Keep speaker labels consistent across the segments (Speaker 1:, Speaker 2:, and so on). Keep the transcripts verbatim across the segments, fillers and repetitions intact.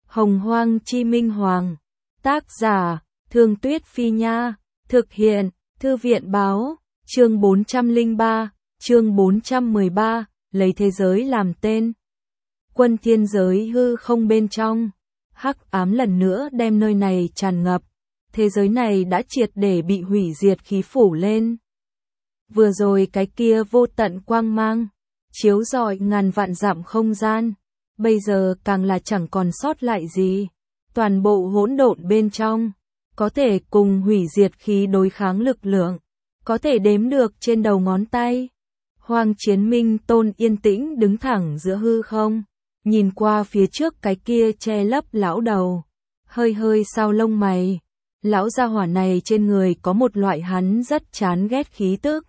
Speaker 1: Hồng Hoang Chi Minh Hoàng. Tác giả, Thương Tuyết Phi Nha. Thực hiện, Thư viện Báo. Chương bốn trăm lẻ ba, chương bốn trăm mười ba, lấy thế giới làm tên. Quân thiên giới hư không bên trong. Hắc ám lần nữa đem nơi này tràn ngập. Thế giới này đã triệt để bị hủy diệt khí phủ lên. Vừa rồi cái kia vô tận quang mang, chiếu rọi ngàn vạn dặm không gian. Bây giờ càng là chẳng còn sót lại gì. Toàn bộ hỗn độn bên trong, có thể cùng hủy diệt khí đối kháng lực lượng, có thể đếm được trên đầu ngón tay. Hoang Chiến Minh Tôn yên tĩnh đứng thẳng giữa hư không, nhìn qua phía trước cái kia che lấp lão đầu, hơi hơi sao lông mày. Lão gia hỏa này trên người có một loại hắn rất chán ghét khí tức.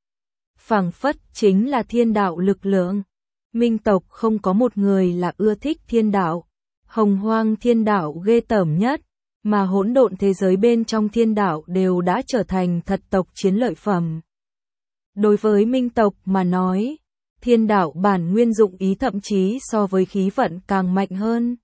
Speaker 1: Phảng phất chính là thiên đạo lực lượng. Minh tộc không có một người là ưa thích thiên đạo. Hồng Hoang thiên đạo ghê tởm nhất, mà hỗn độn thế giới bên trong thiên đạo đều đã trở thành thật tộc chiến lợi phẩm. Đối với Minh tộc mà nói, thiên đạo bản nguyên dụng ý thậm chí so với khí vận càng mạnh hơn.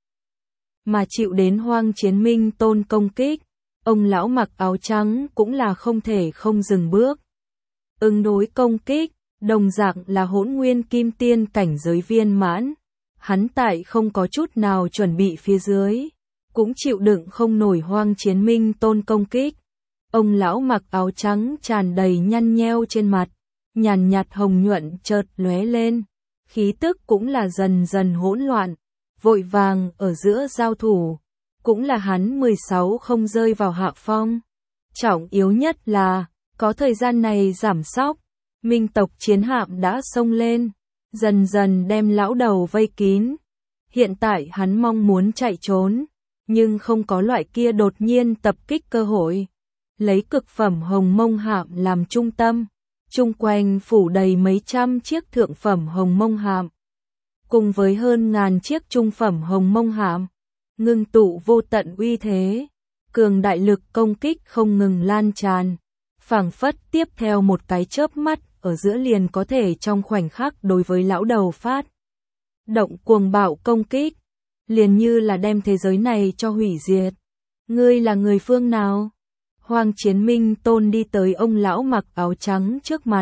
Speaker 1: Mà chịu đến Hoang Chiến Minh Tôn công kích, ông lão mặc áo trắng cũng là không thể không dừng bước. Ứng đối công kích, đồng dạng là hỗn nguyên kim tiên cảnh giới viên mãn. Hắn tại không có chút nào chuẩn bị phía dưới, cũng chịu đựng không nổi Hoang Chiến Minh Tôn công kích. Ông lão mặc áo trắng tràn đầy nhăn nheo trên mặt, nhàn nhạt hồng nhuận chợt lóe lên, khí tức cũng là dần dần hỗn loạn, vội vàng ở giữa giao thủ, cũng là hắn mười sáu không rơi vào hạ phong. Trọng yếu nhất là, có thời gian này giảm sóc, Minh tộc chiến hạm đã xông lên, dần dần đem lão đầu vây kín. Hiện tại hắn mong muốn chạy trốn, nhưng không có loại kia đột nhiên tập kích cơ hội. Lấy cực phẩm hồng mông hạm làm trung tâm, chung quanh phủ đầy mấy trăm chiếc thượng phẩm hồng mông hạm, cùng với hơn ngàn chiếc trung phẩm hồng mông hạm, ngưng tụ vô tận uy thế, cường đại lực công kích không ngừng lan tràn, phảng phất tiếp theo một cái chớp mắt ở giữa liền có thể trong khoảnh khắc đối với lão đầu phát động cuồng bạo công kích, liền như là đem thế giới này cho hủy diệt. Ngươi là người phương nào? Hoang Chiến Minh Tôn đi tới ông lão mặc áo trắng trước mặt,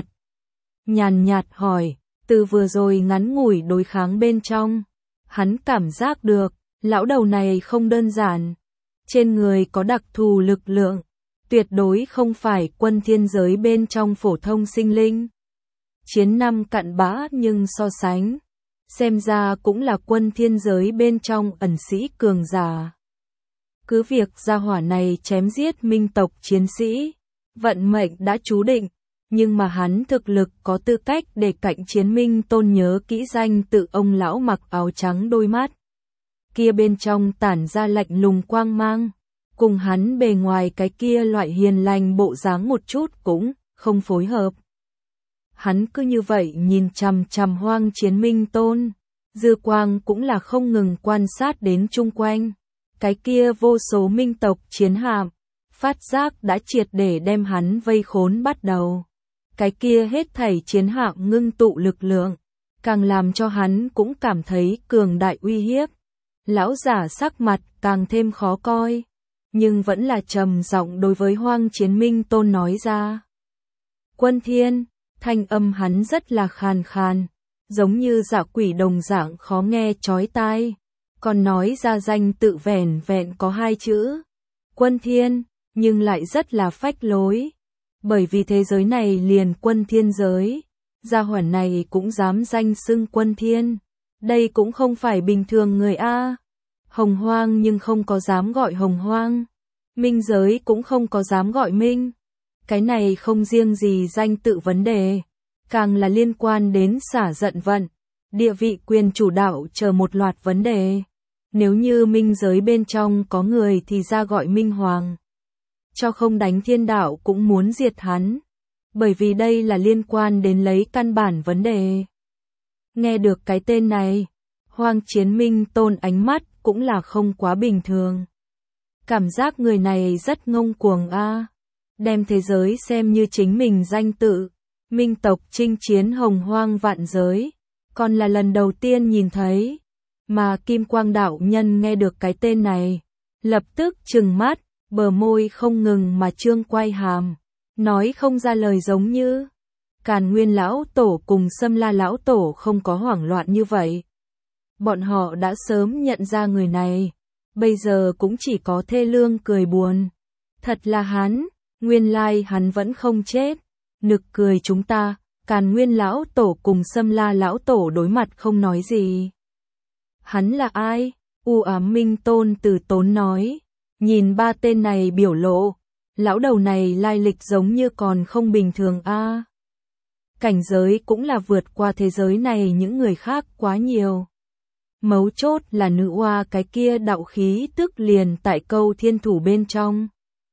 Speaker 1: nhàn nhạt hỏi. Từ vừa rồi ngắn ngủi đối kháng bên trong, hắn cảm giác được lão đầu này không đơn giản, trên người có đặc thù lực lượng, tuyệt đối không phải quân thiên giới bên trong phổ thông sinh linh. Chiến năm cặn bã nhưng so sánh, xem ra cũng là quân thiên giới bên trong ẩn sĩ cường giả. Cứ việc gia hỏa này chém giết Minh tộc chiến sĩ, vận mệnh đã chú định, nhưng mà hắn thực lực có tư cách để cạnh Chiến Minh Tôn nhớ kỹ danh tự ông lão mặc áo trắng, đôi mắt kia bên trong tản ra lạnh lùng quang mang, cùng hắn bề ngoài cái kia loại hiền lành bộ dáng một chút cũng không phối hợp. Hắn cứ như vậy nhìn chằm chằm Hoang Chiến Minh Tôn, dư quang cũng là không ngừng quan sát đến chung quanh, cái kia vô số minh tộc chiến hạm, phát giác đã triệt để đem hắn vây khốn bắt đầu. Cái kia hết thảy chiến hạm ngưng tụ lực lượng, càng làm cho hắn cũng cảm thấy cường đại uy hiếp. Lão giả sắc mặt càng thêm khó coi, nhưng vẫn là trầm giọng đối với Hoang Chiến Minh Tôn nói ra. Quân thiên, thanh âm hắn rất là khàn khàn, giống như dạ quỷ đồng dạng khó nghe chói tai, còn nói ra danh tự vẻn vẹn có hai chữ, Quân thiên, nhưng lại rất là phách lối. Bởi vì thế giới này liền quân thiên giới, gia hỏa này cũng dám danh xưng quân thiên. Đây cũng không phải bình thường người A. Hồng Hoang nhưng không có dám gọi Hồng Hoang. Minh giới cũng không có dám gọi Minh. Cái này không riêng gì danh tự vấn đề, càng là liên quan đến xả giận vận, địa vị quyền chủ đạo chờ một loạt vấn đề. Nếu như Minh giới bên trong có người thì ra gọi Minh Hoàng. Cho không đánh thiên đạo cũng muốn diệt hắn, bởi vì đây là liên quan đến lấy căn bản vấn đề. Nghe được cái tên này, Hoang Chiến Minh Tôn ánh mắt cũng là không quá bình thường. Cảm giác người này rất ngông cuồng a, đem thế giới xem như chính mình danh tự. Minh tộc chinh chiến hồng hoang vạn giới, còn là lần đầu tiên nhìn thấy. Mà Kim Quang đạo nhân nghe được cái tên này, lập tức trừng mắt, bờ môi không ngừng mà trương quay hàm, nói không ra lời giống như Càn Nguyên lão tổ cùng Sâm La lão tổ không có hoảng loạn như vậy. Bọn họ đã sớm nhận ra người này, bây giờ cũng chỉ có thê lương cười buồn. Thật là hắn, nguyên lai hắn vẫn không chết. Nực cười chúng ta, Càn Nguyên lão tổ cùng Sâm La lão tổ đối mặt không nói gì. Hắn là ai? U Ám Minh Tôn từ tốn nói. Nhìn ba tên này biểu lộ, lão đầu này lai lịch giống như còn không bình thường a. À, cảnh giới cũng là vượt qua thế giới này những người khác quá nhiều. Mấu chốt là nữ oa cái kia đạo khí tức liền tại câu thiên thủ bên trong.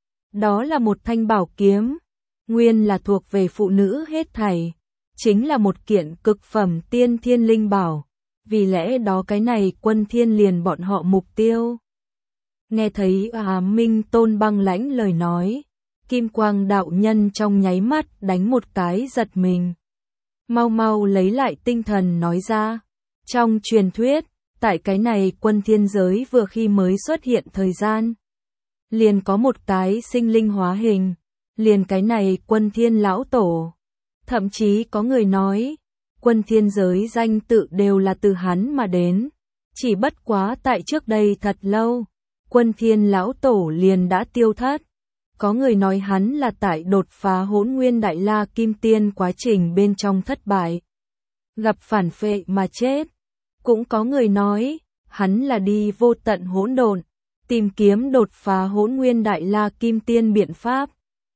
Speaker 1: Đó là một thanh bảo kiếm, nguyên là thuộc về phụ nữ hết thảy, chính là một kiện cực phẩm tiên thiên linh bảo, vì lẽ đó cái này Quân Thiên liền bọn họ mục tiêu. Nghe thấy à Minh Tôn băng lãnh lời nói, Kim Quang đạo nhân trong nháy mắt đánh một cái giật mình. Mau mau lấy lại tinh thần nói ra, trong truyền thuyết, tại cái này Quân Thiên giới vừa khi mới xuất hiện thời gian, liền có một cái sinh linh hóa hình, liền cái này Quân Thiên lão tổ. Thậm chí có người nói, Quân Thiên giới danh tự đều là từ hắn mà đến, chỉ bất quá tại trước đây thật lâu, Quân Thiên lão tổ liền đã tiêu thất. Có người nói hắn là tại đột phá Hỗn Nguyên Đại La Kim Tiên quá trình bên trong thất bại, gặp phản phệ mà chết. Cũng có người nói, hắn là đi vô tận hỗn độn, tìm kiếm đột phá Hỗn Nguyên Đại La Kim Tiên biện pháp.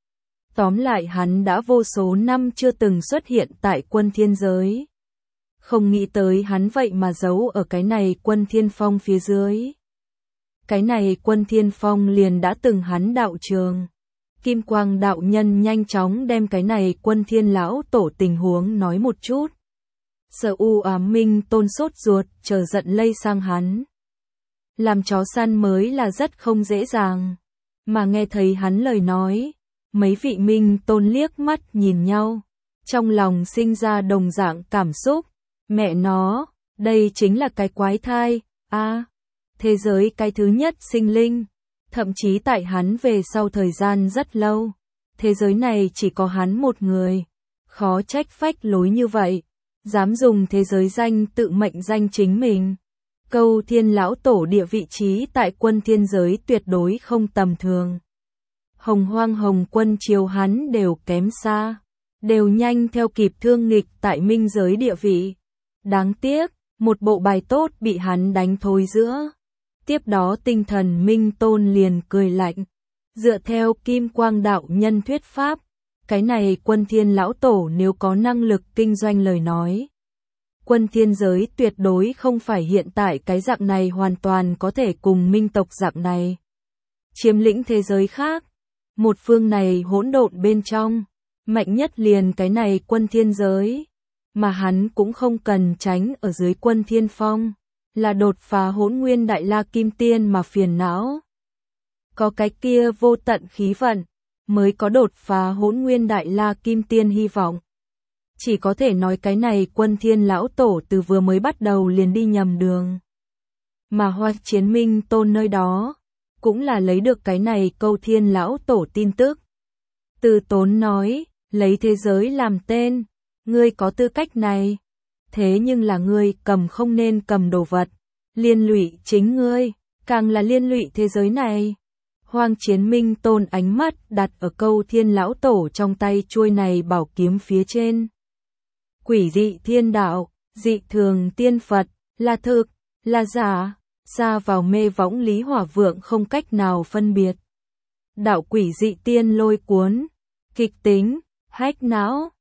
Speaker 1: Tóm lại hắn đã vô số năm chưa từng xuất hiện tại Quân Thiên giới. Không nghĩ tới hắn vậy mà giấu ở cái này Quân Thiên Phong phía dưới. Cái này Quân Thiên Phong liền đã từng hắn đạo trường. Kim Quang đạo nhân nhanh chóng đem cái này Quân Thiên lão tổ tình huống nói một chút. Sợ U Ám Minh Tôn sốt ruột, chờ giận lây sang hắn. Làm chó săn mới là rất không dễ dàng. Mà nghe thấy hắn lời nói, mấy vị Minh Tôn liếc mắt nhìn nhau, trong lòng sinh ra đồng dạng cảm xúc. Mẹ nó, đây chính là cái quái thai, a, à, thế giới cái thứ nhất sinh linh. Thậm chí tại hắn về sau thời gian rất lâu, thế giới này chỉ có hắn một người. Khó trách phách lối như vậy, dám dùng thế giới danh tự mệnh danh chính mình. Câu Thiên lão tổ địa vị trí tại Quân Thiên giới tuyệt đối không tầm thường. Hồng Hoang Hồng Quân chiếu hắn đều kém xa, đều nhanh theo kịp Thương Nghịch tại Minh giới địa vị. Đáng tiếc, một bộ bài tốt bị hắn đánh thối giữa. Tiếp đó tinh thần Minh Tôn liền cười lạnh. Dựa theo Kim Quang đạo nhân thuyết pháp, cái này Quân Thiên lão tổ nếu có năng lực kinh doanh lời nói, Quân Thiên giới tuyệt đối không phải hiện tại cái dạng này, hoàn toàn có thể cùng Minh tộc dạng này chiếm lĩnh thế giới khác. Một phương này hỗn độn bên trong, mạnh nhất liền cái này Quân Thiên giới, mà hắn cũng không cần tránh ở dưới Quân Thiên Phong, là đột phá Hỗn Nguyên Đại La Kim Tiên mà phiền não. Có cái kia vô tận khí vận, mới có đột phá Hỗn Nguyên Đại La Kim Tiên hy vọng. Chỉ có thể nói cái này Quân Thiên lão tổ từ vừa mới bắt đầu liền đi nhầm đường. Mà Hoa Chiến Minh Tôn nơi đó, cũng là lấy được cái này Câu Thiên lão tổ tin tức. Từ tốn nói, lấy thế giới làm tên, ngươi có tư cách này. Thế nhưng là ngươi cầm không nên cầm đồ vật, liên lụy chính ngươi, càng là liên lụy thế giới này. Hoang Chiến Minh Tôn ánh mắt đặt ở Câu Thiên lão tổ trong tay chuôi này bảo kiếm phía trên. Quỷ dị thiên đạo, dị thường tiên Phật, là thực, là giả, xa vào mê võng Lý Hỏa Vượng không cách nào phân biệt. Đạo quỷ dị tiên lôi cuốn, kịch tính, hách não,